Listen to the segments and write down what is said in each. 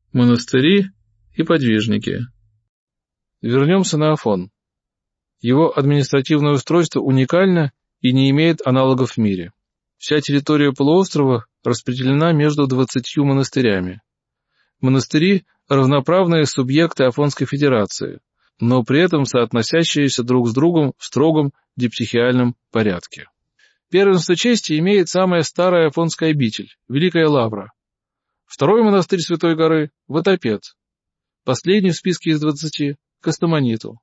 Монастыри и подвижники. Вернемся на Афон. Его административное устройство уникально и не имеет аналогов в мире. Вся территория полуострова распределена между 20 монастырями. Монастыри – равноправные субъекты Афонской Федерации, но при этом соотносящиеся друг с другом в строгом диптихиальном порядке. Первенство чести имеет самая старая афонская обитель – Великая Лавра. Второй монастырь Святой горы – Вотопед. Последний в списке из 20 – Костомониту.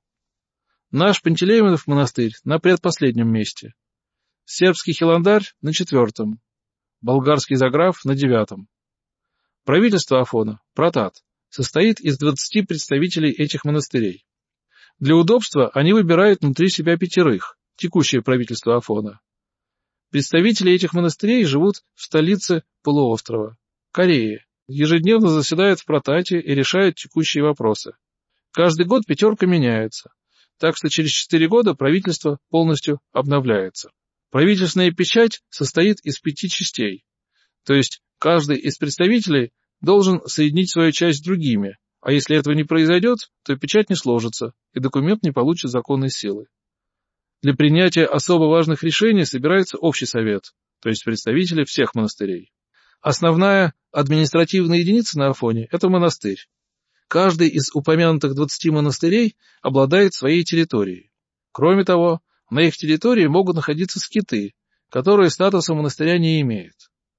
Наш Пантелеймонов монастырь на предпоследнем месте. Сербский Хиландарь на 4-м. Болгарский Заграф на 9-м. Правительство Афона, Протат, состоит из 20 представителей этих монастырей. Для удобства они выбирают внутри себя 5, текущее правительство Афона. Представители этих монастырей живут в столице полуострова, Корее, ежедневно заседают в Протате и решают текущие вопросы. Каждый год 5 меняется, так что через 4 года правительство полностью обновляется. Правительственная печать состоит из 5 частей, то есть каждый из представителей должен соединить свою часть с другими, а если этого не произойдет, то печать не сложится, и документ не получит законной силы. Для принятия особо важных решений собирается общий совет, то есть представители всех монастырей. Основная административная единица на Афоне – это монастырь. Каждый из упомянутых 20 монастырей обладает своей территорией. Кроме того, на их территории могут находиться скиты, которые статуса монастыря не имеют.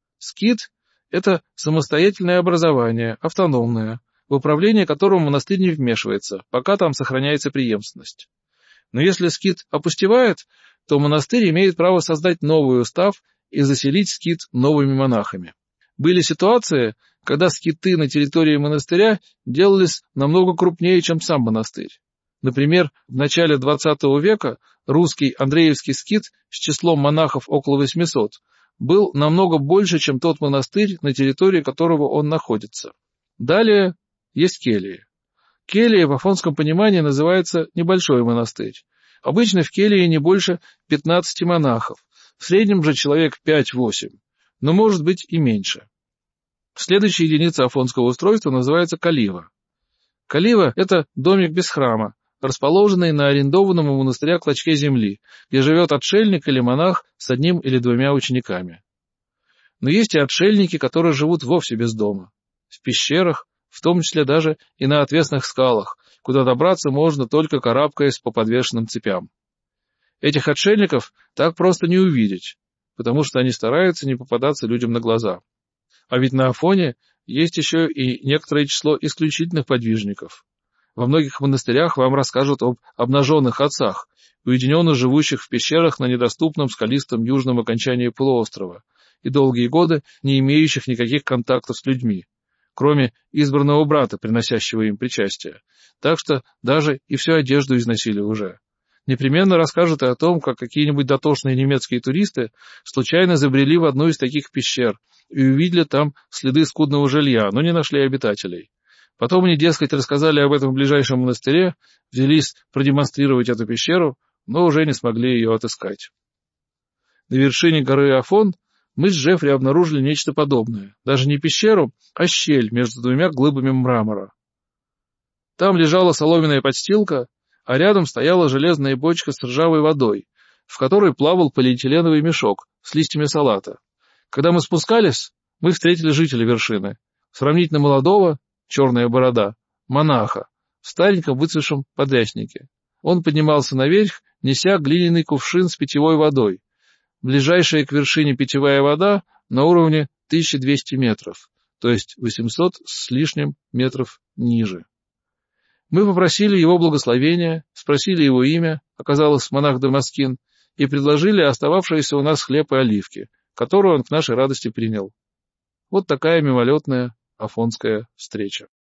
Скит – это самостоятельное образование, автономное, в управление которым монастырь не вмешивается, пока там сохраняется преемственность. Но если скит опустевает, то монастырь имеет право создать новый устав и заселить скит новыми монахами. Были ситуации, когда скиты на территории монастыря делались намного крупнее, чем сам монастырь. Например, в начале XX века русский Андреевский скит с числом монахов около 800 был намного больше, чем тот монастырь, на территории которого он находится. Далее есть кельи. Келья в афонском понимании называется небольшой монастырь. Обычно в келье не больше 15 монахов, в среднем же человек 5-8, но может быть и меньше. Следующая единица афонского устройства называется калива. Калива – это домик без храма, расположенный на арендованном у монастыря клочке земли, где живет отшельник или монах с 1 или 2 учениками. Но есть и отшельники, которые живут вовсе без дома, в пещерах, в том числе даже и на отвесных скалах, куда добраться можно только карабкаясь по подвешенным цепям. Этих отшельников так просто не увидеть, потому что они стараются не попадаться людям на глаза. А ведь на Афоне есть еще и некоторое число исключительных подвижников. Во многих монастырях вам расскажут об обнаженных отцах, уединенно живущих в пещерах на недоступном скалистом южном окончании полуострова и долгие годы не имеющих никаких контактов с людьми, кроме избранного брата, приносящего им причастие. Так что даже и всю одежду износили уже. Непременно расскажут и о том, как какие-нибудь дотошные немецкие туристы случайно забрели в одну из таких пещер и увидели там следы скудного жилья, но не нашли обитателей. Потом они, дескать, рассказали об этом в ближайшем монастыре, взялись продемонстрировать эту пещеру, но уже не смогли ее отыскать. На вершине горы Афон мы с Джеффри обнаружили нечто подобное. Даже не пещеру, а щель между 2 глыбами мрамора. Там лежала соломенная подстилка, а рядом стояла железная бочка с ржавой водой, в которой плавал полиэтиленовый мешок с листьями салата. Когда мы спускались, мы встретили жителя вершины, сравнительно молодого, черная борода, монаха, в стареньком выцветшем подряснике. Он поднимался наверх, неся глиняный кувшин с питьевой водой. Ближайшая к вершине питьевая вода на уровне 1200 метров, то есть 800 с лишним метров ниже. Мы попросили его благословения, спросили его имя, оказалось монах Дамаскин, и предложили остававшиеся у нас хлеб и оливки, которую он к нашей радости принял. Вот такая мимолетная афонская встреча.